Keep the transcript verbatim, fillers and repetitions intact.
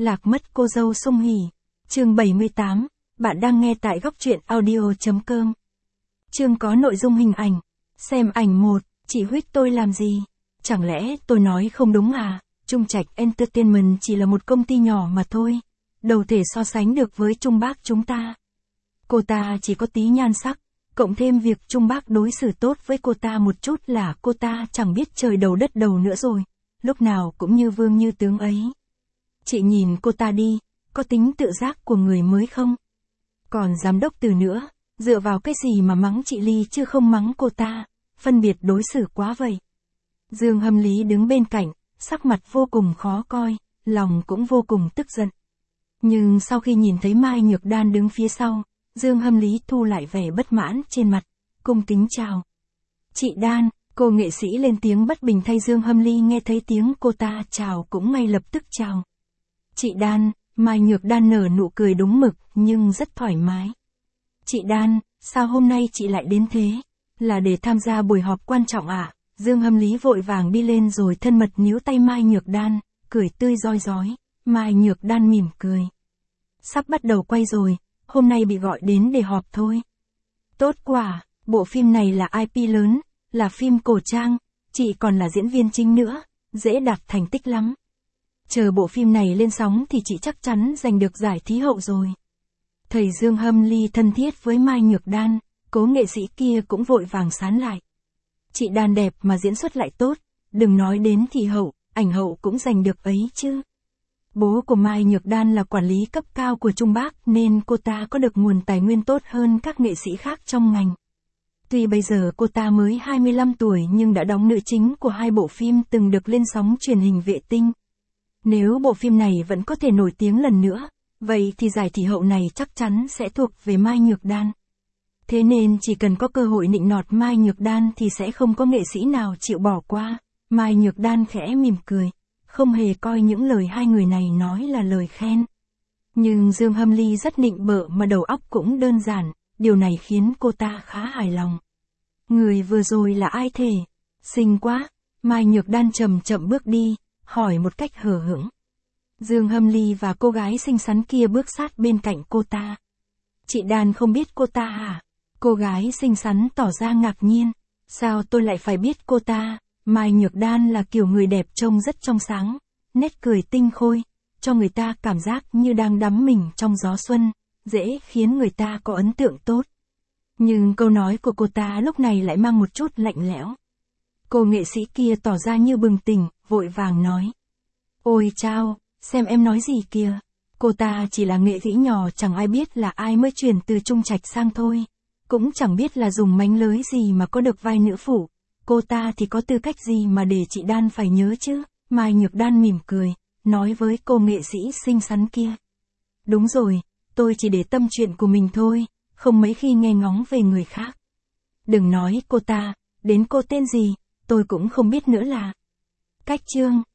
Lạc mất cô dâu Song Hỷ. Chương bảy mươi tám, bạn đang nghe tại góc truyện audio chấm com. Chương có nội dung hình ảnh. Xem ảnh một, chị huýt tôi làm gì? Chẳng lẽ tôi nói không đúng à? Trung Trạch Entertainment chỉ là một công ty nhỏ mà thôi. Đâu thể so sánh được với Trung Bác chúng ta. Cô ta chỉ có tí nhan sắc, cộng thêm việc Trung Bác đối xử tốt với cô ta một chút là cô ta chẳng biết trời đầu đất đầu nữa rồi. Lúc nào cũng như vương như tướng ấy. Chị nhìn cô ta đi, có tính tự giác của người mới không? Còn giám đốc Từ nữa, dựa vào cái gì mà mắng chị Ly chứ không mắng cô ta, phân biệt đối xử quá vậy. Dương Hâm Lý đứng bên cạnh, sắc mặt vô cùng khó coi, lòng cũng vô cùng tức giận. Nhưng sau khi nhìn thấy Mai Nhược Đan đứng phía sau, Dương Hâm Lý thu lại vẻ bất mãn trên mặt, cung kính chào. Chị Đan, cô nghệ sĩ lên tiếng bất bình thay Dương Hâm Lý nghe thấy tiếng cô ta chào cũng ngay lập tức chào. Chị Đan, Mai Nhược Đan nở nụ cười đúng mực nhưng rất thoải mái. Chị Đan, sao hôm nay chị lại đến thế? Là để tham gia buổi họp quan trọng à? Dương Hâm Lý vội vàng đi lên rồi thân mật níu tay Mai Nhược Đan, cười tươi rói rói. Mai Nhược Đan mỉm cười. Sắp bắt đầu quay rồi, hôm nay bị gọi đến để họp thôi. Tốt quá, bộ phim này là i pê lớn, là phim cổ trang, chị còn là diễn viên chính nữa, dễ đạt thành tích lắm. Chờ bộ phim này lên sóng thì chị chắc chắn giành được giải Thí hậu rồi. Thầy Dương Hâm Lý thân thiết với Mai Nhược Đan, cố nghệ sĩ kia cũng vội vàng sán lại. Chị Đan đẹp mà diễn xuất lại tốt, đừng nói đến thị hậu, ảnh hậu cũng giành được ấy chứ. Bố của Mai Nhược Đan là quản lý cấp cao của Trung Bác nên cô ta có được nguồn tài nguyên tốt hơn các nghệ sĩ khác trong ngành. Tuy bây giờ cô ta mới hai mươi lăm tuổi nhưng đã đóng nữ chính của hai bộ phim từng được lên sóng truyền hình vệ tinh. Nếu bộ phim này vẫn có thể nổi tiếng lần nữa, vậy thì giải Thị hậu này chắc chắn sẽ thuộc về Mai Nhược Đan. Thế nên chỉ cần có cơ hội nịnh nọt Mai Nhược Đan thì sẽ không có nghệ sĩ nào chịu bỏ qua. Mai Nhược Đan khẽ mỉm cười, không hề coi những lời hai người này nói là lời khen. Nhưng Dương Hâm Lý rất nịnh bợ mà đầu óc cũng đơn giản, điều này khiến cô ta khá hài lòng. Người vừa rồi là ai thế? Xinh quá. Mai Nhược Đan chậm chậm bước đi, hỏi một cách hờ hững. Dương Hâm Lý và cô gái xinh xắn kia bước sát bên cạnh cô ta. Chị Đan không biết cô ta à? Cô gái xinh xắn tỏ ra ngạc nhiên. Sao tôi lại phải biết cô ta? Mai Nhược Đan là kiểu người đẹp trông rất trong sáng, nét cười tinh khôi, cho người ta cảm giác như đang đắm mình trong gió xuân, dễ khiến người ta có ấn tượng tốt. Nhưng câu nói của cô ta lúc này lại mang một chút lạnh lẽo. Cô nghệ sĩ kia tỏ ra như bừng tỉnh, vội vàng nói. Ôi chao, xem em nói gì kìa. Cô ta chỉ là nghệ sĩ nhỏ, chẳng ai biết là ai mới chuyển từ Trung Trạch sang thôi. Cũng chẳng biết là dùng mánh lới gì mà có được vai nữ phụ. Cô ta thì có tư cách gì mà để chị Đan phải nhớ chứ? Mai Nhược Đan mỉm cười, nói với cô nghệ sĩ xinh xắn kia. Đúng rồi, tôi chỉ để tâm chuyện của mình thôi, không mấy khi nghe ngóng về người khác. Đừng nói cô ta, đến cô tên gì, tôi cũng không biết nữa là. Cách chương.